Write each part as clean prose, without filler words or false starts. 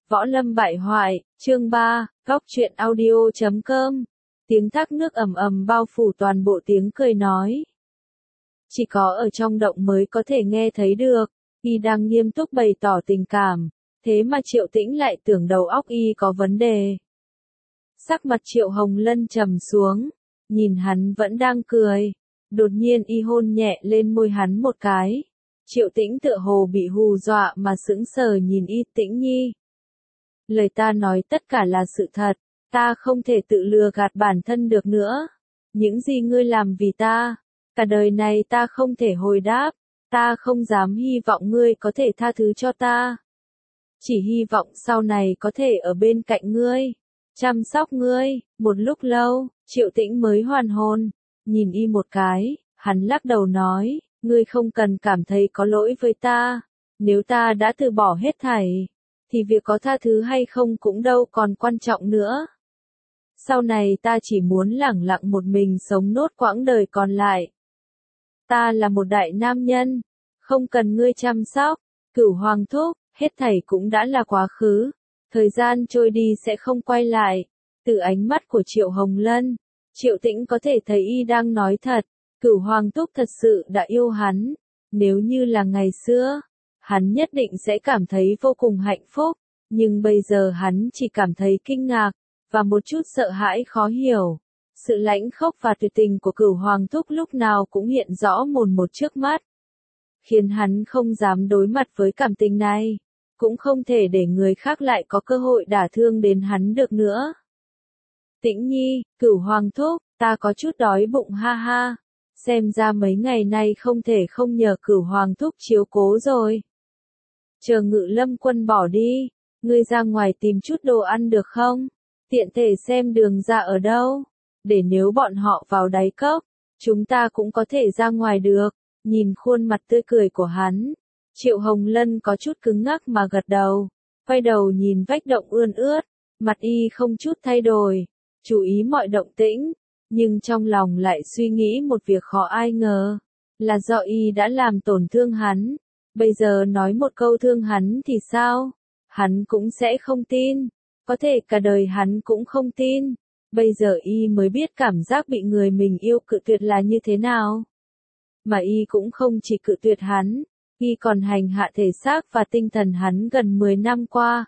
Võ Lâm bại hoại, chương 3, góc truyện audio.com. Tiếng thác nước ầm ầm bao phủ toàn bộ tiếng cười nói. Chỉ có ở trong động mới có thể nghe thấy được, y đang nghiêm túc bày tỏ tình cảm, thế mà Triệu Tĩnh lại tưởng đầu óc y có vấn đề. Sắc mặt Triệu Hồng Lân trầm xuống, nhìn hắn vẫn đang cười, đột nhiên y hôn nhẹ lên môi hắn một cái. Triệu Tĩnh tựa hồ bị hù dọa mà sững sờ nhìn y. Tĩnh Nhi. Lời ta nói tất cả là sự thật, ta không thể tự lừa gạt bản thân được nữa. Những gì ngươi làm vì ta, cả đời này ta không thể hồi đáp, ta không dám hy vọng ngươi có thể tha thứ cho ta. Chỉ hy vọng sau này có thể ở bên cạnh ngươi, chăm sóc ngươi. Một lúc lâu, Triệu Tĩnh mới hoàn hồn, nhìn y một cái, hắn lắc đầu nói, ngươi không cần cảm thấy có lỗi với ta, nếu ta đã từ bỏ hết thảy, thì việc có tha thứ hay không cũng đâu còn quan trọng nữa. Sau này ta chỉ muốn lẳng lặng một mình sống nốt quãng đời còn lại. Ta là một đại nam nhân, không cần ngươi chăm sóc. Cửu Hoàng thúc, hết thảy cũng đã là quá khứ, thời gian trôi đi sẽ không quay lại. Từ ánh mắt của Triệu Hồng Lân, Triệu Tĩnh có thể thấy y đang nói thật. Cửu Hoàng thúc thật sự đã yêu hắn, nếu như là ngày xưa, hắn nhất định sẽ cảm thấy vô cùng hạnh phúc, nhưng bây giờ hắn chỉ cảm thấy kinh ngạc, và một chút sợ hãi khó hiểu. Sự lãnh khốc và tuyệt tình của Cửu Hoàng thúc lúc nào cũng hiện rõ mồn một trước mắt, khiến hắn không dám đối mặt với cảm tình này, cũng không thể để người khác lại có cơ hội đả thương đến hắn được nữa. Tĩnh Nhi, Cửu Hoàng thúc, ta có chút đói bụng ha ha. Xem ra mấy ngày nay không thể không nhờ Cửu Hoàng thúc chiếu cố rồi. Chờ Ngự Lâm quân bỏ đi, ngươi ra ngoài tìm chút đồ ăn được không? Tiện thể xem đường ra ở đâu, để nếu bọn họ vào đáy cốc, chúng ta cũng có thể ra ngoài được. Nhìn khuôn mặt tươi cười của hắn, Triệu Hồng Lân có chút cứng ngắc mà gật đầu, quay đầu nhìn vách động ươn ướt, mặt y không chút thay đổi, chú ý mọi động tĩnh. Nhưng trong lòng lại suy nghĩ một việc khó ai ngờ, là do y đã làm tổn thương hắn. Bây giờ nói một câu thương hắn thì sao? Hắn cũng sẽ không tin, có thể cả đời hắn cũng không tin. Bây giờ y mới biết cảm giác bị người mình yêu cự tuyệt là như thế nào. Mà y cũng không chỉ cự tuyệt hắn, y còn hành hạ thể xác và tinh thần hắn gần 10 năm qua.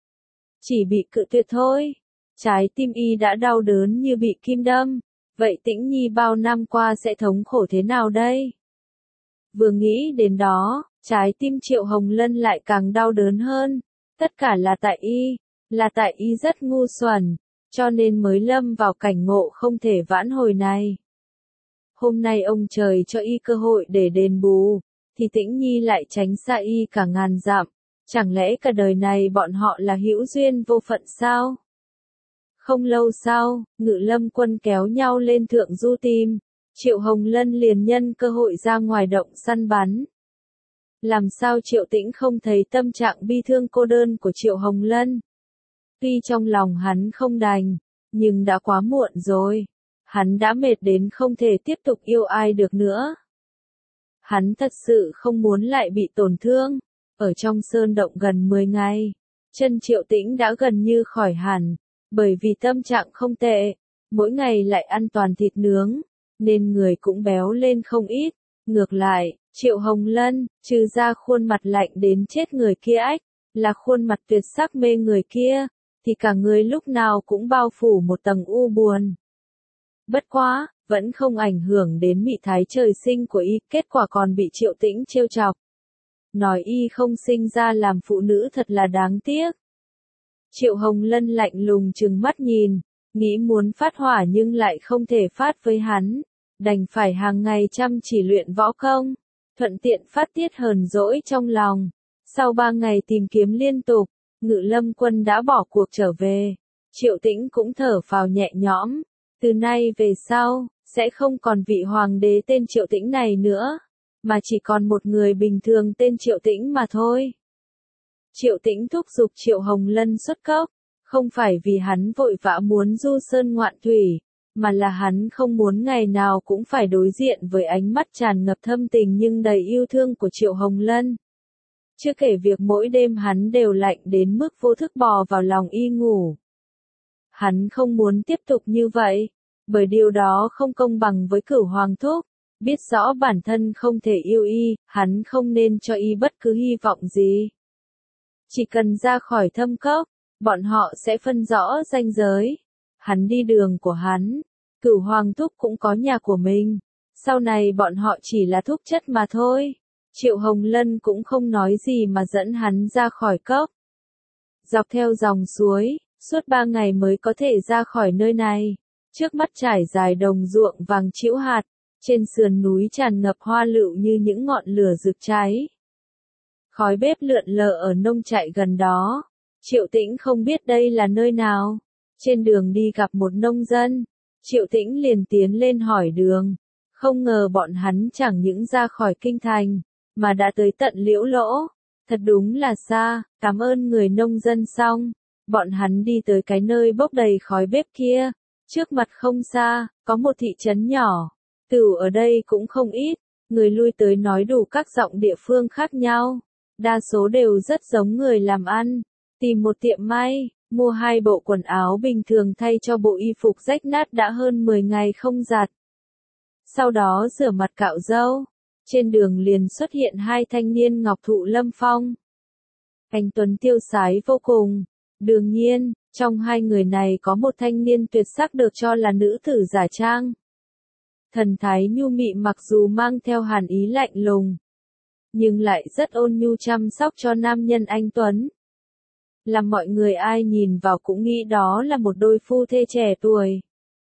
Chỉ bị cự tuyệt thôi, trái tim y đã đau đớn như bị kim đâm. Vậy Tĩnh Nhi bao năm qua sẽ thống khổ thế nào đây? Vừa nghĩ đến đó, trái tim Triệu Hồng Lân lại càng đau đớn hơn. Tất cả là tại y rất ngu xuẩn, cho nên mới lâm vào cảnh ngộ không thể vãn hồi này. Hôm nay ông trời cho y cơ hội để đền bù, thì Tĩnh Nhi lại tránh xa y cả ngàn dặm. Chẳng lẽ cả đời này bọn họ là hữu duyên vô phận sao? Không lâu sau, Ngự Lâm quân kéo nhau lên thượng du tìm, Triệu Hồng Lân liền nhân cơ hội ra ngoài động săn bắn. Làm sao Triệu Tĩnh không thấy tâm trạng bi thương cô đơn của Triệu Hồng Lân? Tuy trong lòng hắn không đành, nhưng đã quá muộn rồi. Hắn đã mệt đến không thể tiếp tục yêu ai được nữa. Hắn thật sự không muốn lại bị tổn thương. Ở trong sơn động gần 10 ngày, chân Triệu Tĩnh đã gần như khỏi hẳn. Bởi vì tâm trạng không tệ, mỗi ngày lại ăn toàn thịt nướng, nên người cũng béo lên không ít. Ngược lại, Triệu Hồng Lân, trừ ra khuôn mặt lạnh đến chết người kia là khuôn mặt tuyệt sắc mê người kia, thì cả người lúc nào cũng bao phủ một tầng u buồn. Bất quá, vẫn không ảnh hưởng đến mị thái trời sinh của y, kết quả còn bị Triệu Tĩnh trêu chọc. Nói y không sinh ra làm phụ nữ thật là đáng tiếc. Triệu Hồng Lân lạnh lùng trừng mắt nhìn, nghĩ muốn phát hỏa nhưng lại không thể phát với hắn, đành phải hàng ngày chăm chỉ luyện võ công, thuận tiện phát tiết hờn dỗi trong lòng. Sau 3 ngày tìm kiếm liên tục, Ngự Lâm quân đã bỏ cuộc trở về, Triệu Tĩnh cũng thở phào nhẹ nhõm, từ nay về sau, sẽ không còn vị hoàng đế tên Triệu Tĩnh này nữa, mà chỉ còn một người bình thường tên Triệu Tĩnh mà thôi. Triệu Tĩnh thúc giục Triệu Hồng Lân xuất cốc, không phải vì hắn vội vã muốn du sơn ngoạn thủy, mà là hắn không muốn ngày nào cũng phải đối diện với ánh mắt tràn ngập thâm tình nhưng đầy yêu thương của Triệu Hồng Lân. Chưa kể việc mỗi đêm hắn đều lạnh đến mức vô thức bò vào lòng y ngủ. Hắn không muốn tiếp tục như vậy, bởi điều đó không công bằng với Cửu Hoàng thúc. Biết rõ bản thân không thể yêu y, hắn không nên cho y bất cứ hy vọng gì. Chỉ cần ra khỏi thâm cốc, bọn họ sẽ phân rõ ranh giới. Hắn đi đường của hắn, Cửu Hoàng thúc cũng có nhà của mình. Sau này bọn họ chỉ là thúc chất mà thôi. Triệu Hồng Lân cũng không nói gì mà dẫn hắn ra khỏi cốc. Dọc theo dòng suối, suốt 3 ngày mới có thể ra khỏi nơi này. Trước mắt trải dài đồng ruộng vàng trĩu hạt, trên sườn núi tràn ngập hoa lựu như những ngọn lửa rực cháy. Khói bếp lượn lờ ở nông trại gần đó. Triệu Tĩnh không biết đây là nơi nào. Trên đường đi gặp một nông dân, Triệu Tĩnh liền tiến lên hỏi đường. Không ngờ bọn hắn chẳng những ra khỏi kinh thành, mà đã tới tận Liễu Lỗ. Thật đúng là xa, cảm ơn người nông dân xong. Bọn hắn đi tới cái nơi bốc đầy khói bếp kia. Trước mặt không xa, có một thị trấn nhỏ. Tửu ở đây cũng không ít, người lui tới nói đủ các giọng địa phương khác nhau. Đa số đều rất giống người làm ăn. Tìm một tiệm may, mua 2 bộ quần áo bình thường thay cho bộ y phục rách nát đã hơn 10 ngày không giặt. Sau đó rửa mặt cạo râu. Trên đường liền xuất hiện 2 thanh niên ngọc thụ lâm phong. Anh tuấn tiêu sái vô cùng. Đương nhiên, trong 2 người này có một thanh niên tuyệt sắc được cho là nữ tử giả trang. Thần thái nhu mị mặc dù mang theo hàn ý lạnh lùng, nhưng lại rất ôn nhu chăm sóc cho nam nhân anh tuấn. Làm mọi người ai nhìn vào cũng nghĩ đó là một đôi phu thê trẻ tuổi.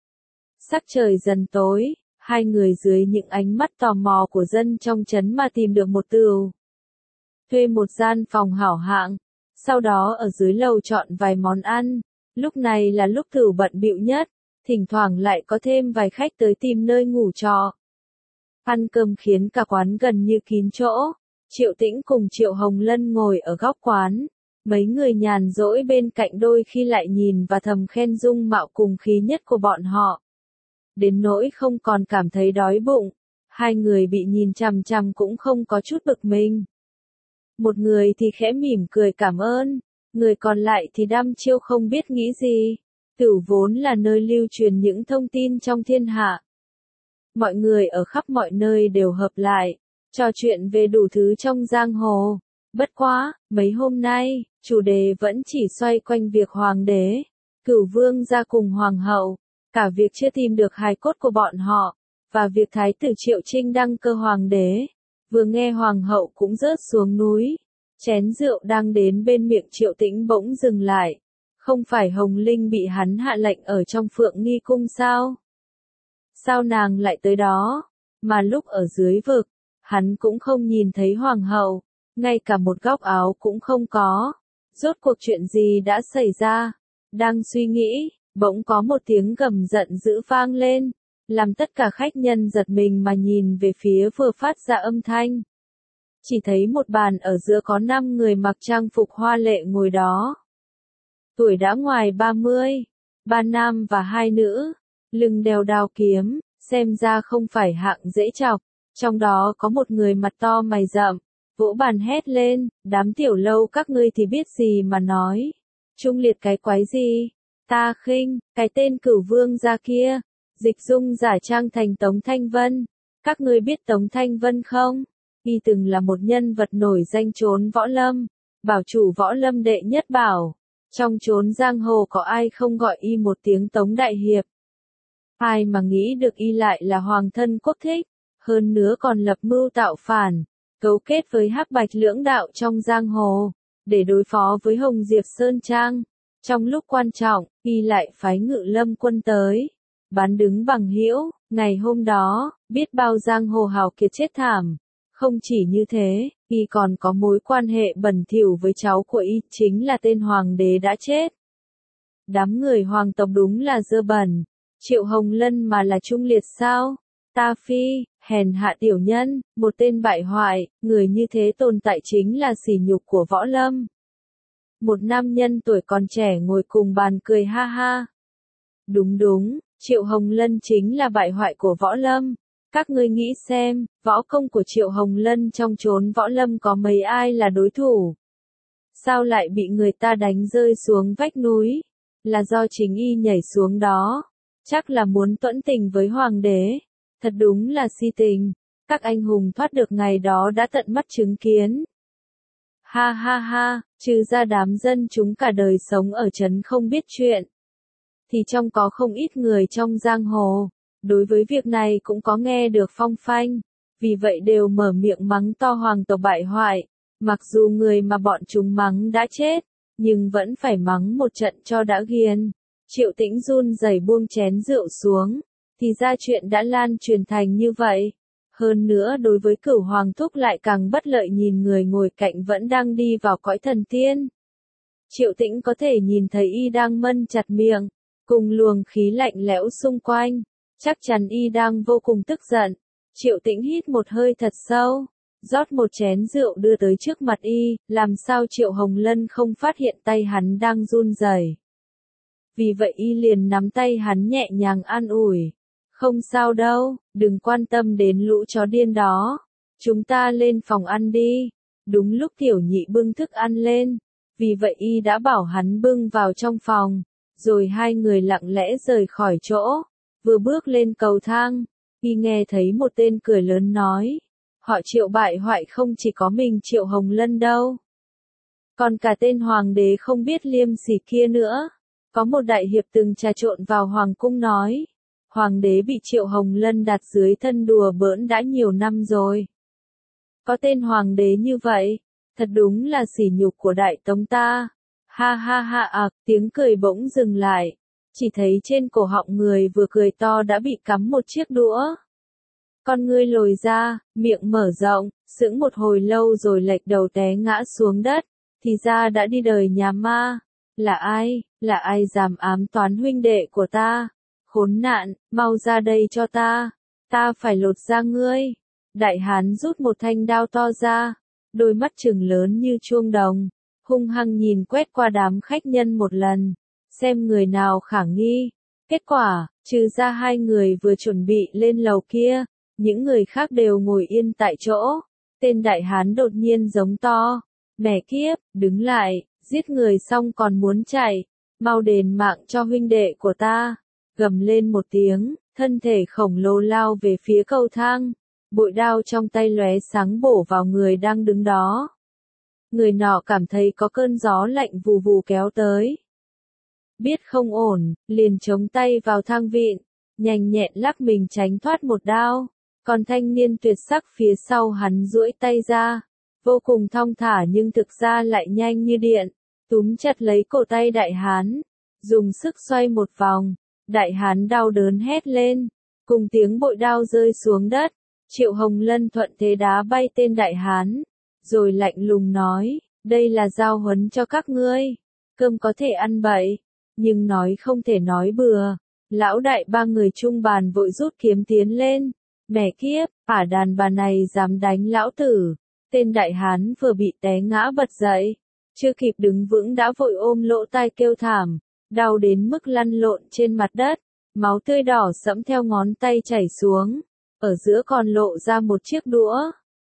Sắc trời dần tối, 2 người dưới những ánh mắt tò mò của dân trong trấn mà tìm được một tửu. Thuê một gian phòng hảo hạng, sau đó ở dưới lầu chọn vài món ăn. Lúc này là lúc tửu bận bịu nhất, thỉnh thoảng lại có thêm vài khách tới tìm nơi ngủ trọ. Ăn cơm khiến cả quán gần như kín chỗ. Triệu Tĩnh cùng Triệu Hồng Lân ngồi ở góc quán. Mấy người nhàn rỗi bên cạnh đôi khi lại nhìn và thầm khen dung mạo cùng khí nhất của bọn họ. Đến nỗi không còn cảm thấy đói bụng. 2 người bị nhìn chằm chằm cũng không có chút bực mình. Một người thì khẽ mỉm cười cảm ơn, người còn lại thì đăm chiêu không biết nghĩ gì. Tửu vốn là nơi lưu truyền những thông tin trong thiên hạ. Mọi người ở khắp mọi nơi đều hợp lại, trò chuyện về đủ thứ trong giang hồ. Bất quá, mấy hôm nay, chủ đề vẫn chỉ xoay quanh việc hoàng đế, Cửu vương gia cùng hoàng hậu, cả việc chưa tìm được hài cốt của bọn họ, và việc thái tử Triệu Trinh đăng cơ hoàng đế. Vừa nghe hoàng hậu cũng rớt xuống núi, chén rượu đang đến bên miệng Triệu Tĩnh bỗng dừng lại. Không phải Hồng Linh bị hắn hạ lệnh ở trong Phượng Nghi cung sao? Sao nàng lại tới đó? Mà lúc ở dưới vực, hắn cũng không nhìn thấy hoàng hậu, ngay cả một góc áo cũng không có. Rốt cuộc chuyện gì đã xảy ra? Đang suy nghĩ, bỗng có một tiếng gầm giận dữ vang lên, làm tất cả khách nhân giật mình mà nhìn về phía vừa phát ra âm thanh. Chỉ thấy một bàn ở giữa có 5 người mặc trang phục hoa lệ ngồi đó. Tuổi đã ngoài 30, 3 nam và 2 nữ, lưng đeo đao kiếm, xem ra không phải hạng dễ chọc. Trong đó có một người mặt to mày rậm, vỗ bàn hét lên, đám tiểu lâu các ngươi thì biết gì mà nói. Trung liệt cái quái gì? Ta khinh, cái tên Cửu vương gia kia, dịch dung giả trang thành Tống Thanh Vân. Các ngươi biết Tống Thanh Vân không? Y từng là một nhân vật nổi danh chốn võ lâm, bảo chủ võ lâm đệ nhất bảo. Trong chốn giang hồ có ai không gọi y một tiếng Tống Đại Hiệp. Ai mà nghĩ được y lại là hoàng thân quốc thích, hơn nữa còn lập mưu tạo phản, cấu kết với Hắc Bạch lưỡng đạo trong giang hồ, để đối phó với Hồng Diệp Sơn Trang. Trong lúc quan trọng, y lại phái Ngự Lâm quân tới, bán đứng bằng hữu. Ngày hôm đó, biết bao giang hồ hào kiệt chết thảm. Không chỉ như thế, y còn có mối quan hệ bẩn thỉu với cháu của y, chính là tên hoàng đế đã chết. Đám người hoàng tộc đúng là dơ bẩn. Triệu Hồng Lân mà là trung liệt sao? Ta phi, hèn hạ tiểu nhân, một tên bại hoại, người như thế tồn tại chính là sỉ nhục của võ lâm. Một nam nhân tuổi còn trẻ ngồi cùng bàn cười ha ha. Đúng đúng, Triệu Hồng Lân chính là bại hoại của võ lâm. Các ngươi nghĩ xem, võ công của Triệu Hồng Lân trong chốn võ lâm có mấy ai là đối thủ? Sao lại bị người ta đánh rơi xuống vách núi? Là do chính y nhảy xuống đó. Chắc là muốn tuẫn tình với hoàng đế. Thật đúng là si tình. Các anh hùng thoát được ngày đó đã tận mắt chứng kiến. Ha ha ha, trừ ra đám dân chúng cả đời sống ở trấn không biết chuyện. Thì trong có không ít người trong giang hồ. Đối với việc này cũng có nghe được phong phanh. Vì vậy đều mở miệng mắng to hoàng tộc bại hoại. Mặc dù người mà bọn chúng mắng đã chết, nhưng vẫn phải mắng một trận cho đã ghiền. Triệu Tĩnh run rẩy buông chén rượu xuống, thì ra chuyện đã lan truyền thành như vậy. Hơn nữa đối với Cửu Hoàng thúc lại càng bất lợi, nhìn người ngồi cạnh vẫn đang đi vào cõi thần tiên. Triệu Tĩnh có thể nhìn thấy y đang mân chặt miệng, cùng luồng khí lạnh lẽo xung quanh, chắc chắn y đang vô cùng tức giận. Triệu Tĩnh hít một hơi thật sâu, rót một chén rượu đưa tới trước mặt y, làm sao Triệu Hồng Lân không phát hiện tay hắn đang run rẩy. Vì vậy y liền nắm tay hắn nhẹ nhàng an ủi. Không sao đâu, đừng quan tâm đến lũ chó điên đó. Chúng ta lên phòng ăn đi. Đúng lúc Tiểu Nhị bưng thức ăn lên. Vì vậy y đã bảo hắn bưng vào trong phòng. Rồi hai người lặng lẽ rời khỏi chỗ. Vừa bước lên cầu thang, y nghe thấy một tên cười lớn nói. Họ Triệu bại hoại không chỉ có mình Triệu Hồng Lân đâu. Còn cả tên hoàng đế không biết liêm sỉ kia nữa. Có một đại hiệp từng trà trộn vào hoàng cung nói. Hoàng đế bị Triệu Hồng Lân đặt dưới thân đùa bỡn đã nhiều năm rồi. Có tên hoàng đế như vậy, thật đúng là sỉ nhục của đại tống ta. Ha ha ha tiếng cười bỗng dừng lại. Chỉ thấy trên cổ họng người vừa cười to đã bị cắm một chiếc đũa. Con ngươi lồi ra, miệng mở rộng, sững một hồi lâu rồi lệch đầu té ngã xuống đất. Thì ra đã đi đời nhà ma. Là ai dám ám toán huynh đệ của ta? Khốn nạn, mau ra đây cho ta phải lột da ngươi. Đại hán rút một thanh đao to ra, đôi mắt trừng lớn như chuông đồng, hung hăng nhìn quét qua đám khách nhân một lần, xem người nào khả nghi. Kết quả, trừ ra hai người vừa chuẩn bị lên lầu kia, những người khác đều ngồi yên tại chỗ. Tên đại hán đột nhiên giống to, mẹ kiếp, đứng lại, giết người xong còn muốn chạy, mau đền mạng cho huynh đệ của ta. Gầm lên một tiếng, thân thể khổng lồ lao về phía cầu thang, bội đao trong tay lóe sáng bổ vào người đang đứng đó. Người nọ cảm thấy có cơn gió lạnh vù vù kéo tới. Biết không ổn, liền chống tay vào thang vịn, nhanh nhẹn lắc mình tránh thoát một đao. Còn thanh niên tuyệt sắc phía sau hắn duỗi tay ra, vô cùng thong thả nhưng thực ra lại nhanh như điện, túm chặt lấy cổ tay đại hán, dùng sức xoay một vòng. Đại hán đau đớn hét lên, cùng tiếng bội đao rơi xuống đất. Triệu Hồng Lân thuận thế đá bay tên đại hán, rồi lạnh lùng nói, đây là giao huấn cho các ngươi. Cơm có thể ăn bậy, nhưng nói không thể nói bừa. Lão đại ba người chung bàn vội rút kiếm tiến lên. Mẹ kiếp, đàn bà này dám đánh lão tử. Tên đại hán vừa bị té ngã bật dậy, chưa kịp đứng vững đã vội ôm lỗ tai kêu thảm, đau đến mức lăn lộn trên mặt đất, máu tươi đỏ sẫm theo ngón tay chảy xuống, ở giữa còn lộ ra một chiếc đũa.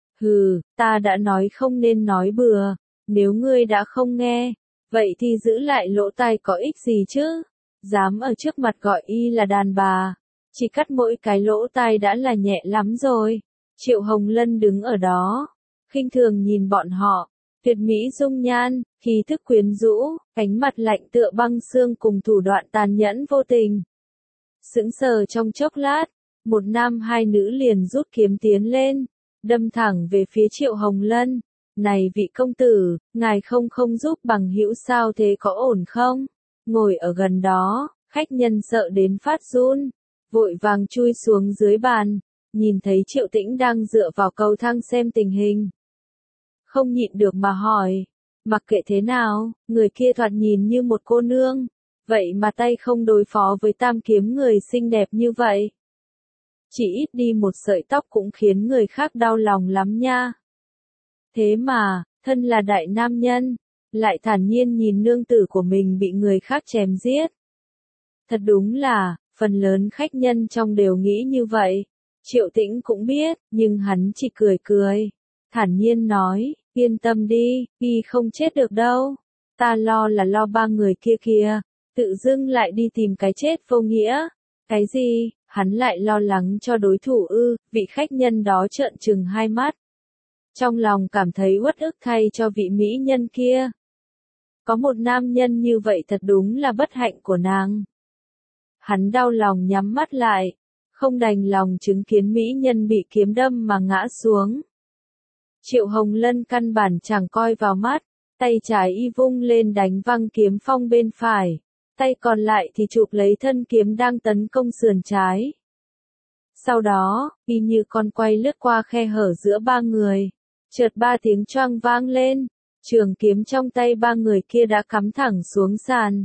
Hừ, ta đã nói không nên nói bừa, nếu ngươi đã không nghe, vậy thì giữ lại lỗ tai có ích gì chứ? Dám ở trước mặt gọi y là đàn bà, chỉ cắt mỗi cái lỗ tai đã là nhẹ lắm rồi. Triệu Hồng Lân đứng ở đó, khinh thường nhìn bọn họ, tuyệt mỹ dung nhan, khí thức quyến rũ, ánh mặt lạnh tựa băng xương cùng thủ đoạn tàn nhẫn vô tình. Sững sờ trong chốc lát, một nam hai nữ liền rút kiếm tiến lên, đâm thẳng về phía Triệu Hồng Lân. Này vị công tử, ngài không giúp bằng hữu sao thế, có ổn không? Ngồi ở gần đó, khách nhân sợ đến phát run, vội vàng chui xuống dưới bàn, nhìn thấy Triệu Tĩnh đang dựa vào cầu thang xem tình hình. Không nhịn được mà hỏi, mặc kệ thế nào, người kia thoạt nhìn như một cô nương, vậy mà tay không đối phó với tam kiếm người xinh đẹp như vậy. Chỉ ít đi một sợi tóc cũng khiến người khác đau lòng lắm nha. Thế mà, thân là đại nam nhân, lại thản nhiên nhìn nương tử của mình bị người khác chém giết. Thật đúng là, phần lớn khách nhân trong đều nghĩ như vậy. Triệu Tĩnh cũng biết, nhưng hắn chỉ cười cười. Thản nhiên nói, yên tâm đi, y không chết được đâu. Ta lo là lo ba người kia kìa, tự dưng lại đi tìm cái chết vô nghĩa. Cái gì, hắn lại lo lắng cho đối thủ ư, vị khách nhân đó trợn trừng hai mắt. Trong lòng cảm thấy uất ức thay cho vị mỹ nhân kia. Có một nam nhân như vậy thật đúng là bất hạnh của nàng. Hắn đau lòng nhắm mắt lại, không đành lòng chứng kiến mỹ nhân bị kiếm đâm mà ngã xuống. Triệu Hồng Lân căn bản chẳng coi vào mắt, tay trái y vung lên đánh văng kiếm phong bên phải, tay còn lại thì chụp lấy thân kiếm đang tấn công sườn trái. Sau đó, y như con quay lướt qua khe hở giữa ba người, chợt ba tiếng choang vang lên, trường kiếm trong tay ba người kia đã cắm thẳng xuống sàn.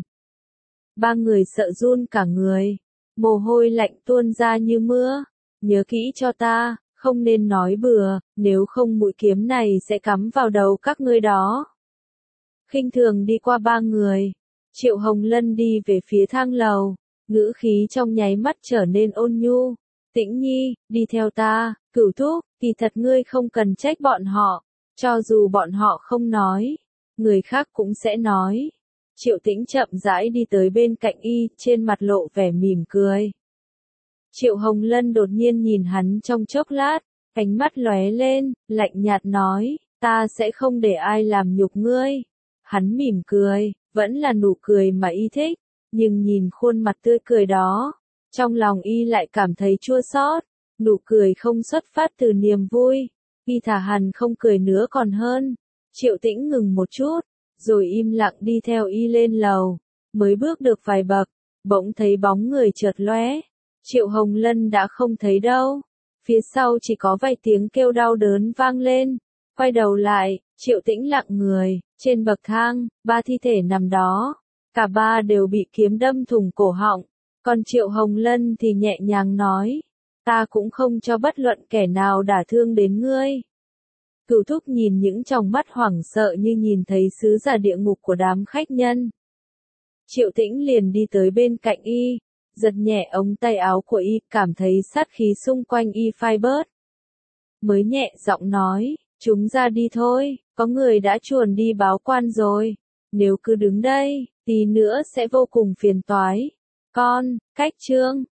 Ba người sợ run cả người, mồ hôi lạnh tuôn ra như mưa. Nhớ kỹ cho ta, không nên nói bừa, nếu không mũi kiếm này sẽ cắm vào đầu các ngươi đó. Khinh thường đi qua ba người, Triệu Hồng Lân đi về phía thang lầu, ngữ khí trong nháy mắt trở nên ôn nhu. Tĩnh Nhi, đi theo ta, Cửu Thúc, kỳ thật ngươi không cần trách bọn họ, cho dù bọn họ không nói, người khác cũng sẽ nói. Triệu Tĩnh chậm rãi đi tới bên cạnh y, trên mặt lộ vẻ mỉm cười. Triệu Hồng Lân đột nhiên nhìn hắn trong chốc lát, ánh mắt lóe lên, lạnh nhạt nói, ta sẽ không để ai làm nhục ngươi. Hắn mỉm cười, vẫn là nụ cười mà y thích, nhưng nhìn khuôn mặt tươi cười đó, trong lòng y lại cảm thấy chua xót. Nụ cười không xuất phát từ niềm vui, y thà hằn không cười nữa còn hơn. Triệu Tĩnh ngừng một chút, rồi im lặng đi theo y lên lầu, mới bước được vài bậc, bỗng thấy bóng người chợt lóe. Triệu Hồng Lân đã không thấy đâu, phía sau chỉ có vài tiếng kêu đau đớn vang lên. Quay đầu lại, Triệu Tĩnh lặng người, trên bậc thang, ba thi thể nằm đó, cả ba đều bị kiếm đâm thủng cổ họng, còn Triệu Hồng Lân thì nhẹ nhàng nói, ta cũng không cho bất luận kẻ nào đả thương đến ngươi. Cửu Thúc nhìn những tròng mắt hoảng sợ như nhìn thấy sứ giả địa ngục của đám khách nhân. Triệu Tĩnh liền đi tới bên cạnh y, giật nhẹ ống tay áo của y, cảm thấy sát khí xung quanh y phai bớt. Mới nhẹ giọng nói, chúng ra đi thôi, có người đã chuồn đi báo quan rồi. Nếu cứ đứng đây, tí nữa sẽ vô cùng phiền toái. Con, cách chương.